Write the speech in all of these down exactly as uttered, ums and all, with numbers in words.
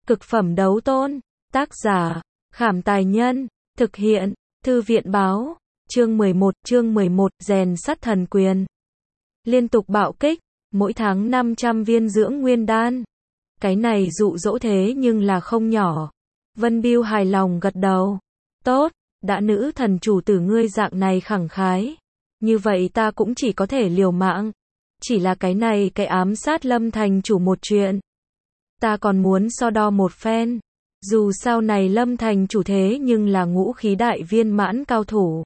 Cực phẩm đấu tôn. Tác giả, Khảm Tài Nhân. Thực hiện, Thư viện Báo. Chương mười một, chương mười một, rèn sắt thần quyền. Liên tục bạo kích, mỗi tháng năm trăm viên dưỡng nguyên đan. Cái này dụ dỗ thế nhưng là không nhỏ. Vân Bưu hài lòng gật đầu. Tốt, đã nữ thần chủ tử ngươi dạng này khẳng khái. Như vậy ta cũng chỉ có thể liều mạng. Chỉ là cái này cái ám sát Lâm thành chủ một chuyện. Ta còn muốn so đo một phen. Dù sao này Lâm thành chủ thế nhưng là ngũ khí đại viên mãn cao thủ.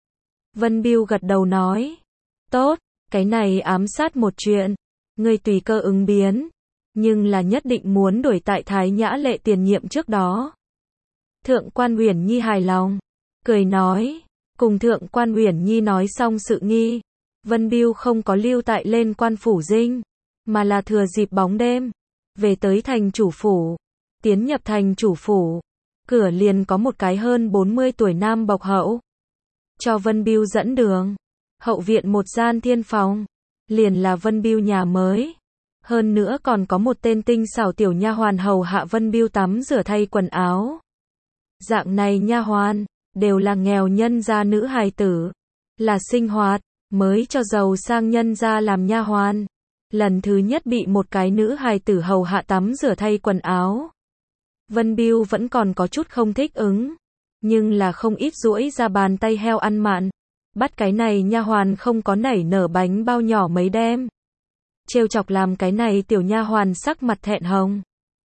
Vân Bưu gật đầu nói. Tốt, cái này ám sát một chuyện. Ngươi tùy cơ ứng biến. Nhưng là nhất định muốn đuổi tại Thái Nhã Lệ tiền nhiệm trước đó. Thượng quan Uyển Nhi hài lòng. Cười nói. Cùng Thượng quan Uyển Nhi nói xong sự nghi. Vân Bưu không có lưu tại lên quan phủ dinh. Mà là thừa dịp bóng đêm. Về tới thành chủ phủ. Tiến nhập thành chủ phủ. Cửa liền có một cái hơn bốn mươi tuổi nam bộc hậu. Cho Vân Bưu dẫn đường. Hậu viện một gian thiên phòng. Liền là Vân Bưu nhà mới. Hơn nữa còn có một tên tinh xảo tiểu nha hoàn hầu hạ Vân Bưu tắm rửa thay quần áo. Dạng này nha hoàn, đều là nghèo nhân gia nữ hài tử. Là sinh hoạt, mới cho giàu sang nhân gia làm nha hoàn. Lần thứ nhất bị một cái nữ hài tử hầu hạ tắm rửa thay quần áo. Vân Bưu vẫn còn có chút không thích ứng. Nhưng là không ít duỗi ra bàn tay heo ăn mặn. Bắt cái này nha hoàn không có nảy nở bánh bao nhỏ mấy đem. Trêu chọc làm cái này tiểu nha hoàn sắc mặt thẹn hồng.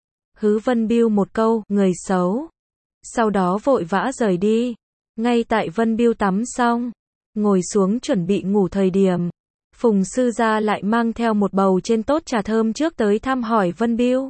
Hứ Vân Bưu một câu, người xấu. Sau đó vội vã rời đi. Ngay tại Vân Bưu tắm xong, ngồi xuống chuẩn bị ngủ thời điểm. Phùng sư gia lại mang theo một bầu trên tốt trà thơm trước tới thăm hỏi Vân Bưu.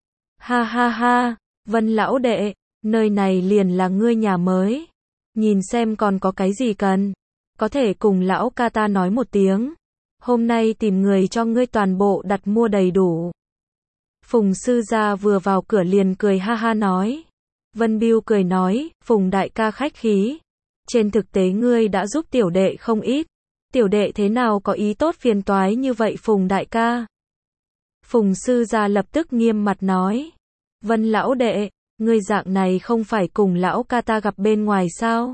Ha ha ha, Vân lão đệ, nơi này liền là ngươi nhà mới. Nhìn xem còn có cái gì cần. Có thể cùng lão ca ta nói một tiếng. Hôm nay tìm người cho ngươi toàn bộ đặt mua đầy đủ. Phùng sư gia vừa vào cửa liền cười ha ha nói. Vân Bưu cười nói, Phùng đại ca khách khí. Trên thực tế ngươi đã giúp tiểu đệ không ít. Tiểu đệ thế nào có ý tốt phiền toái như vậy Phùng đại ca. Phùng sư gia lập tức nghiêm mặt nói. Vân lão đệ, ngươi dạng này không phải cùng lão ca ta gặp bên ngoài sao?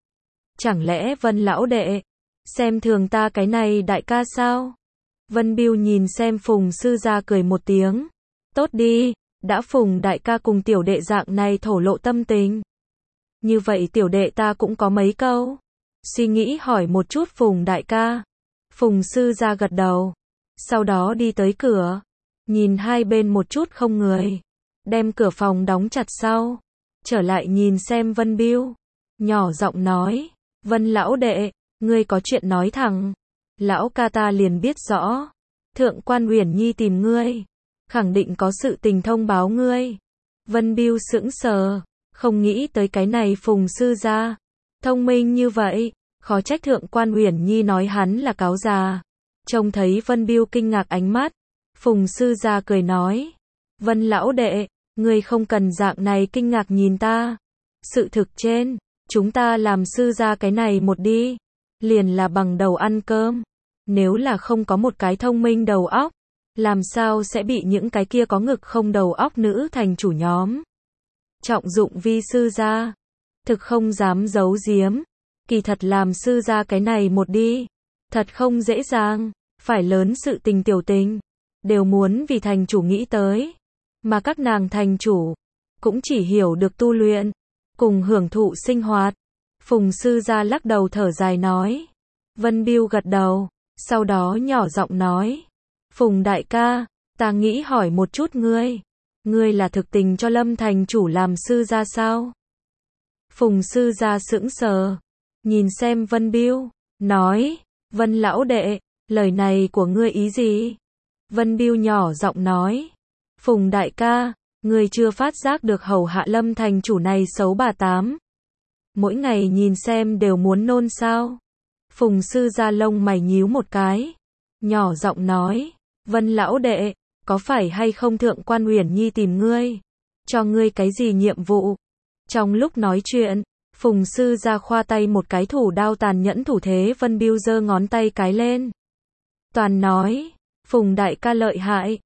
Chẳng lẽ Vân lão đệ, xem thường ta cái này đại ca sao? Vân Bưu nhìn xem Phùng sư gia cười một tiếng. Tốt đi, đã Phùng đại ca cùng tiểu đệ dạng này thổ lộ tâm tình. Như vậy tiểu đệ ta cũng có mấy câu. Suy nghĩ hỏi một chút Phùng đại ca. Phùng sư gia gật đầu. Sau đó đi tới cửa. Nhìn hai bên một chút không người. Đem cửa phòng đóng chặt sau. Trở lại nhìn xem Vân Bưu. Nhỏ giọng nói. Vân lão đệ, ngươi có chuyện nói thẳng. Lão ca ta liền biết rõ. Thượng quan Uyển Nhi tìm ngươi. Khẳng định có sự tình thông báo ngươi. Vân Bưu sững sờ. Không nghĩ tới cái này Phùng sư gia. Thông minh như vậy. Khó trách Thượng quan Uyển Nhi nói hắn là cáo già. Trông thấy Vân Bưu kinh ngạc ánh mắt. Phùng sư gia cười nói. Vân lão đệ, ngươi không cần dạng này kinh ngạc nhìn ta. Sự thực trên, chúng ta làm sư gia cái này một đi. Liền là bằng đầu ăn cơm. Nếu là không có một cái thông minh đầu óc. Làm sao sẽ bị những cái kia có ngực không đầu óc nữ thành chủ nhóm. Trọng dụng vi sư gia. Thực không dám giấu giếm. Kỳ thật làm sư gia cái này một đi. Thật không dễ dàng. Phải lớn sự tình tiểu tình. Đều muốn vì thành chủ nghĩ tới. Mà các nàng thành chủ. Cũng chỉ hiểu được tu luyện. Cùng hưởng thụ sinh hoạt. Phùng sư gia lắc đầu thở dài nói. Vân Bưu gật đầu. Sau đó nhỏ giọng nói. Phùng đại ca, ta nghĩ hỏi một chút ngươi. Ngươi là thực tình cho Lâm thành chủ làm sư gia sao? Phùng sư gia sững sờ. Nhìn xem Vân Bưu. Nói. Vân lão đệ, lời này của ngươi ý gì? Vân Bưu nhỏ giọng nói. Phùng đại ca, ngươi chưa phát giác được hầu hạ Lâm thành chủ này xấu bà tám. Mỗi ngày nhìn xem đều muốn nôn sao? Phùng sư gia lông mày nhíu một cái. Nhỏ giọng nói. Vân lão đệ, có phải hay không Thượng quan Uyển Nhi tìm ngươi? Cho ngươi cái gì nhiệm vụ? Trong lúc nói chuyện, Phùng sư gia khoa tay một cái thủ đao tàn nhẫn thủ thế Vân Bưu giơ ngón tay cái lên. Toàn nói. Phùng đại ca lợi hại.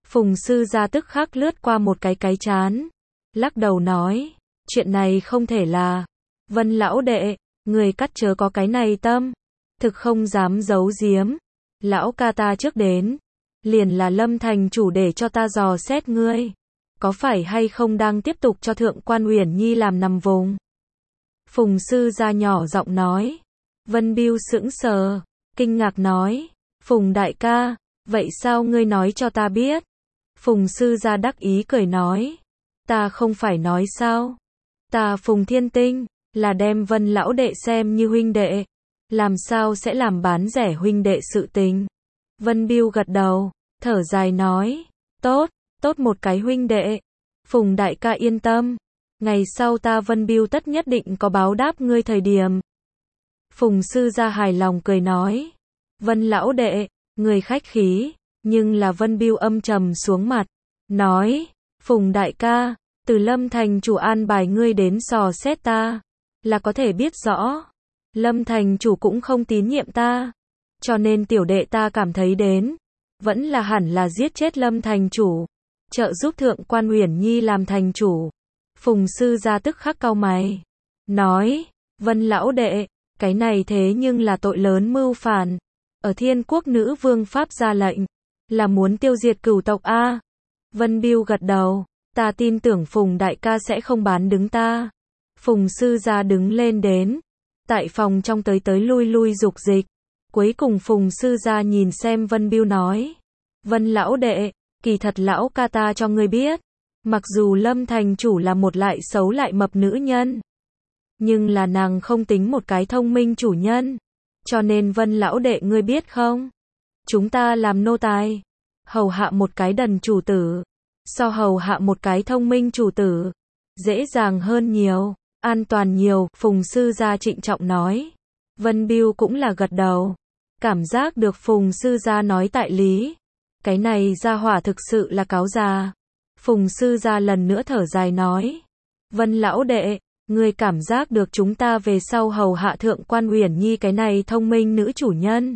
Phùng sư gia tức khắc lướt qua một cái cái chán, lắc đầu nói, chuyện này không thể là, Vân lão đệ, người cắt chớ có cái này tâm, thực không dám giấu giếm, lão ca ta trước đến, liền là Lâm thành chủ để cho ta dò xét ngươi, có phải hay không đang tiếp tục cho Thượng quan Uyển Nhi làm nằm vùng. Phùng sư gia nhỏ giọng nói, Vân Bưu sững sờ, kinh ngạc nói, Phùng đại ca, vậy sao ngươi nói cho ta biết? Phùng sư gia đắc ý cười nói, ta không phải nói sao? Ta Phùng Thiên Tinh, là đem Vân lão đệ xem như huynh đệ, làm sao sẽ làm bán rẻ huynh đệ sự tình? Vân Bưu gật đầu, thở dài nói, tốt, tốt một cái huynh đệ. Phùng đại ca yên tâm, ngày sau ta Vân Bưu tất nhất định có báo đáp ngươi thời điểm. Phùng sư gia hài lòng cười nói, Vân lão đệ, người khách khí, nhưng là Vân Bưu âm trầm xuống mặt, nói, Phùng đại ca, từ Lâm thành chủ an bài ngươi đến dò xét ta, là có thể biết rõ, Lâm thành chủ cũng không tín nhiệm ta, cho nên tiểu đệ ta cảm thấy đến, vẫn là hẳn là giết chết Lâm thành chủ, trợ giúp Thượng quan Uyển Nhi làm thành chủ. Phùng sư gia tức khắc cau mày, nói, Vân lão đệ, cái này thế nhưng là tội lớn mưu phản, ở Thiên Quốc nữ vương pháp ra lệnh, là muốn tiêu diệt cửu tộc a. Vân Bưu gật đầu, ta tin tưởng Phùng đại ca sẽ không bán đứng ta. Phùng sư gia đứng lên đến, tại phòng trong tới tới lui lui dục dịch, cuối cùng Phùng sư gia nhìn xem Vân Bưu nói, Vân lão đệ, kỳ thật lão ca ta cho ngươi biết, mặc dù Lâm thành chủ là một lại xấu lại mập nữ nhân, nhưng là nàng không tính một cái thông minh chủ nhân, cho nên Vân lão đệ ngươi biết không, chúng ta làm nô tài, hầu hạ một cái đần chủ tử, so hầu hạ một cái thông minh chủ tử, dễ dàng hơn nhiều, an toàn nhiều. Phùng sư gia trịnh trọng nói. Vân Bưu cũng là gật đầu, cảm giác được Phùng sư gia nói tại lý, cái này gia hỏa thực sự là cáo già. Phùng sư gia lần nữa thở dài nói, Vân lão đệ, ngươi cảm giác được chúng ta về sau hầu hạ Thượng quan Uyển Nhi cái này thông minh nữ chủ nhân,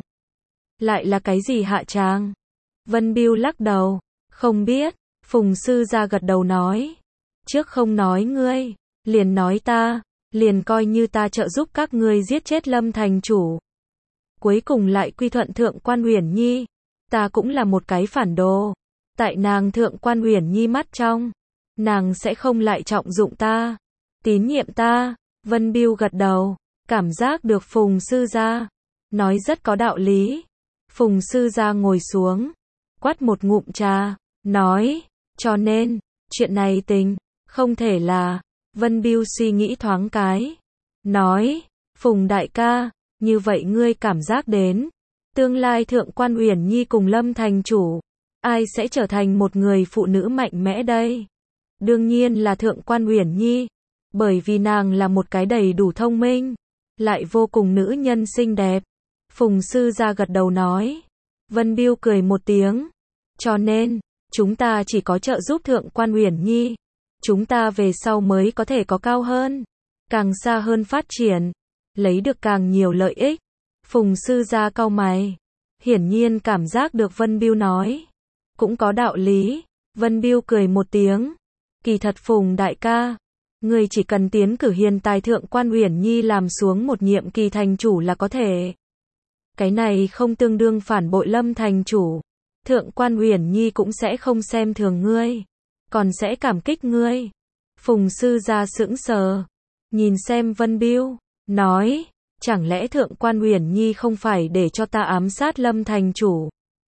lại là cái gì hạ tràng? Vân Bưu lắc đầu, không biết. Phùng sư gia gật đầu nói, trước không nói ngươi, liền nói ta, liền coi như ta trợ giúp các ngươi giết chết Lâm thành chủ, cuối cùng lại quy thuận Thượng quan Uyển Nhi, ta cũng là một cái phản đồ, tại nàng Thượng quan Uyển Nhi mắt trong, nàng sẽ không lại trọng dụng ta, tín nhiệm ta. Vân Bưu gật đầu, cảm giác được Phùng sư gia nói rất có đạo lý. Phùng sư gia ngồi xuống, quát một ngụm trà, nói, cho nên, chuyện này tình, không thể là. Vân Bưu suy nghĩ thoáng cái, nói, Phùng đại ca, như vậy ngươi cảm giác đến, tương lai Thượng quan Uyển Nhi cùng Lâm thành chủ, ai sẽ trở thành một người phụ nữ mạnh mẽ đây? Đương nhiên là Thượng quan Uyển Nhi, bởi vì nàng là một cái đầy đủ thông minh, lại vô cùng nữ nhân xinh đẹp. Phùng sư gia gật đầu nói. Vân Bưu cười một tiếng, cho nên, chúng ta chỉ có trợ giúp Thượng quan Uyển Nhi, chúng ta về sau mới có thể có cao hơn, càng xa hơn phát triển, lấy được càng nhiều lợi ích. Phùng sư gia cau mày, hiển nhiên cảm giác được Vân Bưu nói, cũng có đạo lý. Vân Bưu cười một tiếng, kỳ thật Phùng đại ca, người chỉ cần tiến cử hiền tài Thượng quan Uyển Nhi làm xuống một nhiệm kỳ thành chủ là có thể. Cái này không tương đương phản bội Lâm thành chủ, Thượng quan Uyển Nhi cũng sẽ không xem thường ngươi, còn sẽ cảm kích ngươi. Phùng sư gia sững sờ, nhìn xem Vân Bưu, nói, chẳng lẽ Thượng quan Uyển Nhi không phải để cho ta ám sát Lâm thành chủ,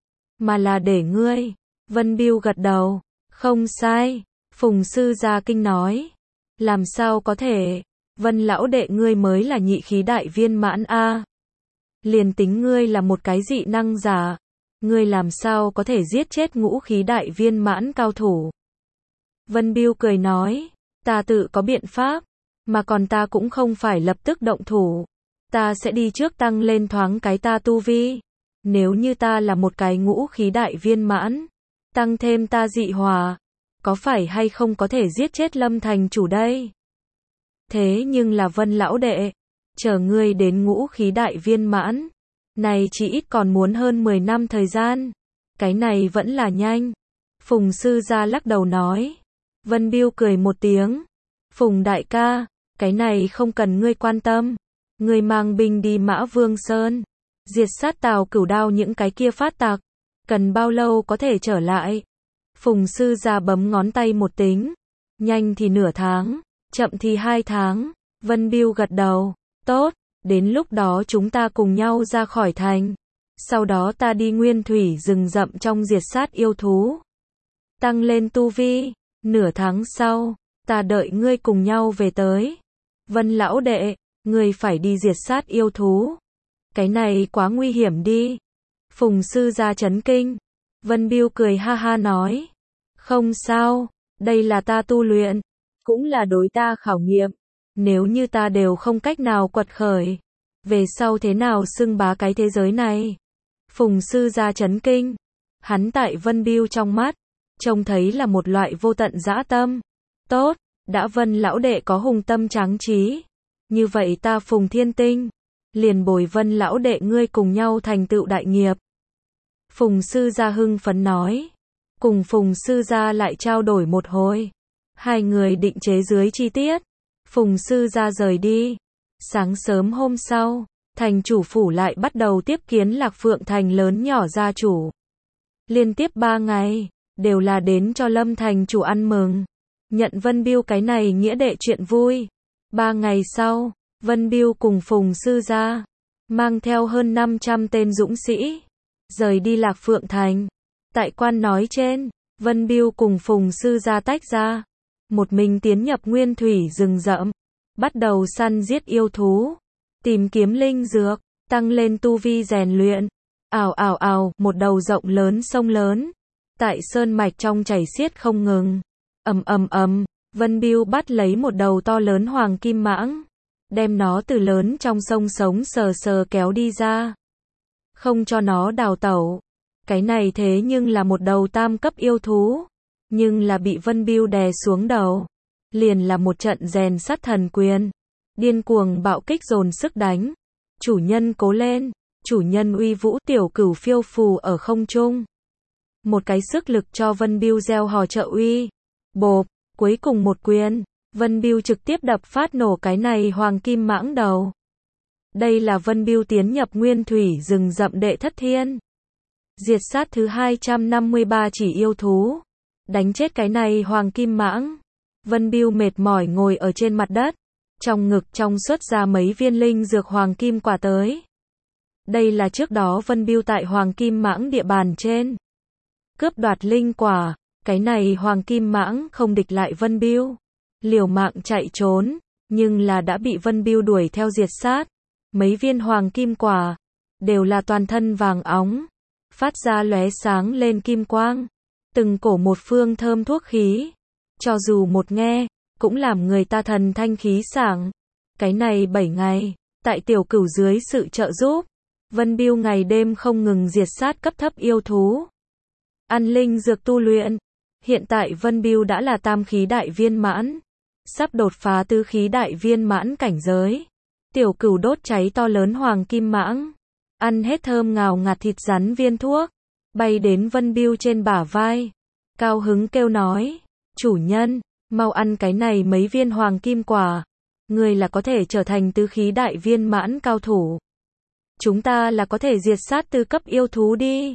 mà là để ngươi. Vân Bưu gật đầu, không sai. Phùng sư gia kinh nói, làm sao có thể, Vân lão đệ ngươi mới là nhị khí đại viên mãn a, liền tính ngươi là một cái dị năng giả, ngươi làm sao có thể giết chết ngũ khí đại viên mãn cao thủ? Vân Bưu cười nói, ta tự có biện pháp, mà còn ta cũng không phải lập tức động thủ, ta sẽ đi trước tăng lên thoáng cái ta tu vi, nếu như ta là một cái ngũ khí đại viên mãn, tăng thêm ta dị hỏa, có phải hay không có thể giết chết Lâm thành chủ đây? Thế nhưng là Vân lão đệ, chờ ngươi đến ngũ khí đại viên mãn, này chỉ ít còn muốn hơn mười năm thời gian, cái này vẫn là nhanh. Phùng sư gia lắc đầu nói. Vân Biêu cười một tiếng. Phùng đại ca, cái này không cần ngươi quan tâm. Ngươi mang binh đi Mã Vương Sơn, diệt sát Tào Cửu Đao những cái kia phát tặc. Cần bao lâu có thể trở lại? Phùng sư gia bấm ngón tay một tính. Nhanh thì nửa tháng, chậm thì hai tháng. Vân Biêu gật đầu. Tốt, đến lúc đó chúng ta cùng nhau ra khỏi thành. Sau đó ta đi nguyên thủy rừng rậm trong diệt sát yêu thú. Tăng lên tu vi. Nửa tháng sau, ta đợi ngươi cùng nhau về tới. Vân lão đệ, ngươi phải đi diệt sát yêu thú. Cái này quá nguy hiểm đi. Phùng sư gia chấn kinh. Vân Biêu cười ha ha nói. Không sao, đây là ta tu luyện, cũng là đối ta khảo nghiệm. Nếu như ta đều không cách nào quật khởi, về sau thế nào xưng bá cái thế giới này? Phùng sư gia chấn kinh. Hắn tại Vân Biêu trong mắt, trông thấy là một loại vô tận dã tâm. Tốt, đã Vân lão đệ có hùng tâm tráng trí. Như vậy ta Phùng Thiên Tinh, liền bồi Vân lão đệ ngươi cùng nhau thành tựu đại nghiệp. Phùng sư gia hưng phấn nói. Cùng Phùng sư gia lại trao đổi một hồi. Hai người định chế dưới chi tiết. Phùng sư gia rời đi. Sáng sớm hôm sau, thành chủ phủ lại bắt đầu tiếp kiến Lạc Phượng thành lớn nhỏ gia chủ. Liên tiếp ba ngày, đều là đến cho Lâm thành chủ ăn mừng. Nhận Vân Biêu cái này nghĩa đệ chuyện vui. Ba ngày sau, Vân Biêu cùng Phùng sư gia, mang theo hơn năm trăm tên dũng sĩ, rời đi Lạc Phượng thành. Tại quan nói trên, Vân Biêu cùng Phùng sư gia tách ra. Một mình tiến nhập nguyên thủy rừng rậm, bắt đầu săn giết yêu thú, tìm kiếm linh dược, tăng lên tu vi rèn luyện. Ào ào ào, một đầu rộng lớn sông lớn, tại sơn mạch trong chảy xiết không ngừng. Ầm ầm ầm, Vân Biêu bắt lấy một đầu to lớn hoàng kim mãng, đem nó từ lớn trong sông sống sờ sờ kéo đi ra, không cho nó đào tẩu. Cái này thế nhưng là một đầu tam cấp yêu thú, nhưng là bị Vân Biêu đè xuống đầu, liền là một trận rèn sắt thần quyền, điên cuồng bạo kích dồn sức đánh. Chủ nhân cố lên, chủ nhân uy vũ. Tiểu Cửu phiêu phù ở không trung, một cái sức lực cho Vân Biêu gieo hò trợ uy. Bộp, cuối cùng một quyền, Vân Biêu trực tiếp đập phát nổ cái này hoàng kim mãng đầu. Đây là Vân Biêu tiến nhập nguyên thủy rừng rậm đệ thất thiên, diệt sát thứ hai trăm năm mươi ba chỉ yêu thú, đánh chết cái này hoàng kim mãng. Vân Biêu mệt mỏi ngồi ở trên mặt đất, trong ngực trong xuất ra mấy viên linh dược hoàng kim quả tới. Đây là trước đó Vân Biêu tại hoàng kim mãng địa bàn trên cướp đoạt linh quả. Cái này hoàng kim mãng không địch lại Vân Biêu, liều mạng chạy trốn, nhưng là đã bị Vân Biêu đuổi theo diệt sát. Mấy viên hoàng kim quả đều là toàn thân vàng óng, phát ra lóe sáng lên kim quang, từng cổ một phương thơm thuốc khí, cho dù một nghe cũng làm người ta thần thanh khí sảng. Cái này bảy ngày, tại Tiểu Cửu dưới sự trợ giúp, Vân Biêu ngày đêm không ngừng diệt sát cấp thấp yêu thú, ăn linh dược tu luyện. Hiện tại Vân Biêu đã là tam khí đại viên mãn, sắp đột phá tứ khí đại viên mãn cảnh giới. Tiểu Cửu đốt cháy to lớn hoàng kim mãng, ăn hết thơm ngào ngạt thịt rắn viên thuốc, bay đến Vân Biêu trên bả vai, cao hứng kêu nói, chủ nhân, mau ăn cái này mấy viên hoàng kim quả, người là có thể trở thành tứ khí đại viên mãn cao thủ. Chúng ta là có thể diệt sát tư cấp yêu thú đi.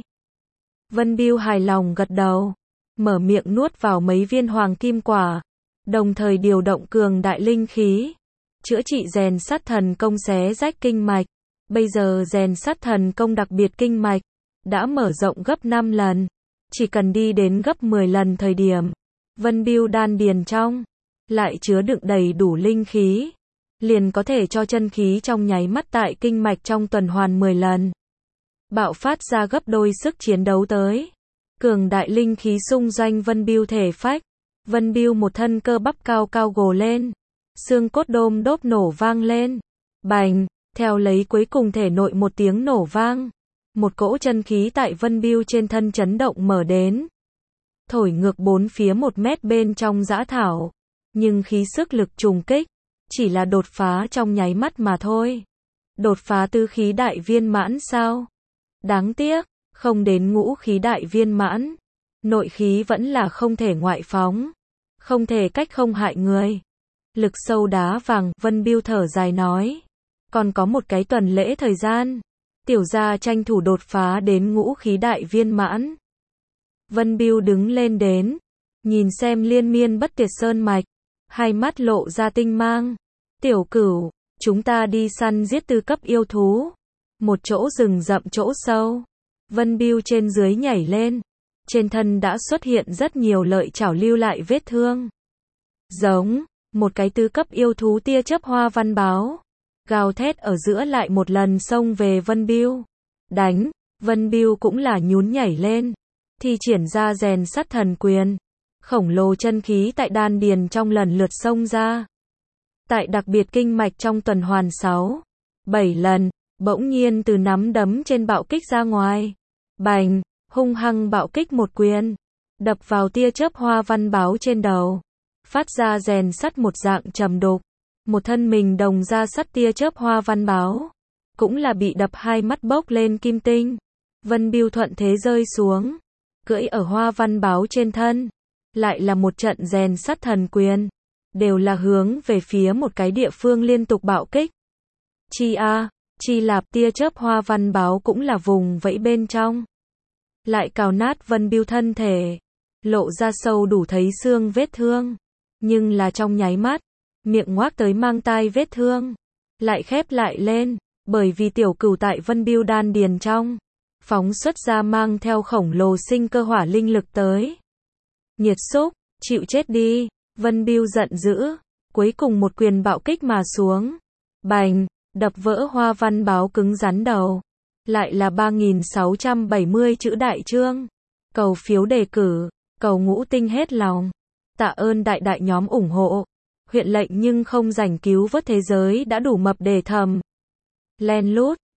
Vân Biêu hài lòng gật đầu, mở miệng nuốt vào mấy viên hoàng kim quả, đồng thời điều động cường đại linh khí, chữa trị rèn sắt thần công xé rách kinh mạch. Bây giờ rèn sắt thần công đặc biệt kinh mạch đã mở rộng gấp năm lần, chỉ cần đi đến gấp mười lần thời điểm, Vân Biêu đan điền trong lại chứa đựng đầy đủ linh khí, liền có thể cho chân khí trong nháy mắt tại kinh mạch trong tuần hoàn mười lần, bạo phát ra gấp đôi sức chiến đấu tới. Cường đại linh khí xung doanh Vân Biêu thể phách, Vân Biêu một thân cơ bắp cao cao gồ lên, xương cốt đôm đốp nổ vang lên, bành, theo lấy cuối cùng thể nội một tiếng nổ vang, một cỗ chân khí tại Vân Biêu trên thân chấn động mở đến, thổi ngược bốn phía một mét bên trong dã thảo, nhưng khí sức lực trùng kích, chỉ là đột phá trong nháy mắt mà thôi. Đột phá tứ khí đại viên mãn sao? Đáng tiếc, không đến ngũ khí đại viên mãn. Nội khí vẫn là không thể ngoại phóng, không thể cách không hại người. Lực sâu đá vàng, Vân Bưu thở dài nói. Còn có một cái tuần lễ thời gian. Tiểu gia tranh thủ đột phá đến ngũ khí đại viên mãn. Vân Bưu đứng lên đến, nhìn xem liên miên bất tuyệt sơn mạch, hai mắt lộ ra tinh mang. Tiểu Cửu, chúng ta đi săn giết tư cấp yêu thú. Một chỗ rừng rậm chỗ sâu. Vân Bưu trên dưới nhảy lên. Trên thân đã xuất hiện rất nhiều lợi chảo lưu lại vết thương. Giống, một cái tứ cấp yêu thú tia chớp hoa văn báo. Gào thét ở giữa lại một lần xông về Vân Bưu. Đánh, Vân Bưu cũng là nhún nhảy lên. Thi triển ra rèn sắt thần quyền. Khổng lồ chân khí tại đan điền trong lần lượt xông ra. Tại đặc biệt kinh mạch trong tuần hoàn sáu, bảy lần, bỗng nhiên từ nắm đấm trên bạo kích ra ngoài. Bành, hung hăng bạo kích một quyền. Đập vào tia chớp hoa văn báo trên đầu. Phát ra rèn sắt một dạng trầm đục. Một thân mình đồng ra sắt tia chớp hoa văn báo. Cũng là bị đập hai mắt bốc lên kim tinh. Vân Bưu thuận thế rơi xuống. Cưỡi ở hoa văn báo trên thân. Lại là một trận rèn sắt thần quyền. Đều là hướng về phía một cái địa phương liên tục bạo kích. Chi a, chi lạp tia chớp hoa văn báo cũng là vùng vẫy bên trong. Lại cào nát Vân Bưu thân thể. Lộ ra sâu đủ thấy xương vết thương. Nhưng là trong nháy mắt. Miệng ngoác tới mang tai vết thương. Lại khép lại lên. Bởi vì Tiểu Cửu tại Vân Bưu đan điền trong. Phóng xuất ra mang theo khổng lồ sinh cơ hỏa linh lực tới. Nhiệt xúc, chịu chết đi. Vân Bưu giận dữ. Cuối cùng một quyền bạo kích mà xuống. Bành, đập vỡ hoa văn báo cứng rắn đầu. Lại là ba nghìn sáu trăm bảy mươi chữ đại chương. Cầu phiếu đề cử. Cầu ngũ tinh hết lòng. Tạ ơn đại đại nhóm ủng hộ. Huyện lệnh nhưng không rảnh cứu vớt thế giới đã đủ mập để thầm. Len lút.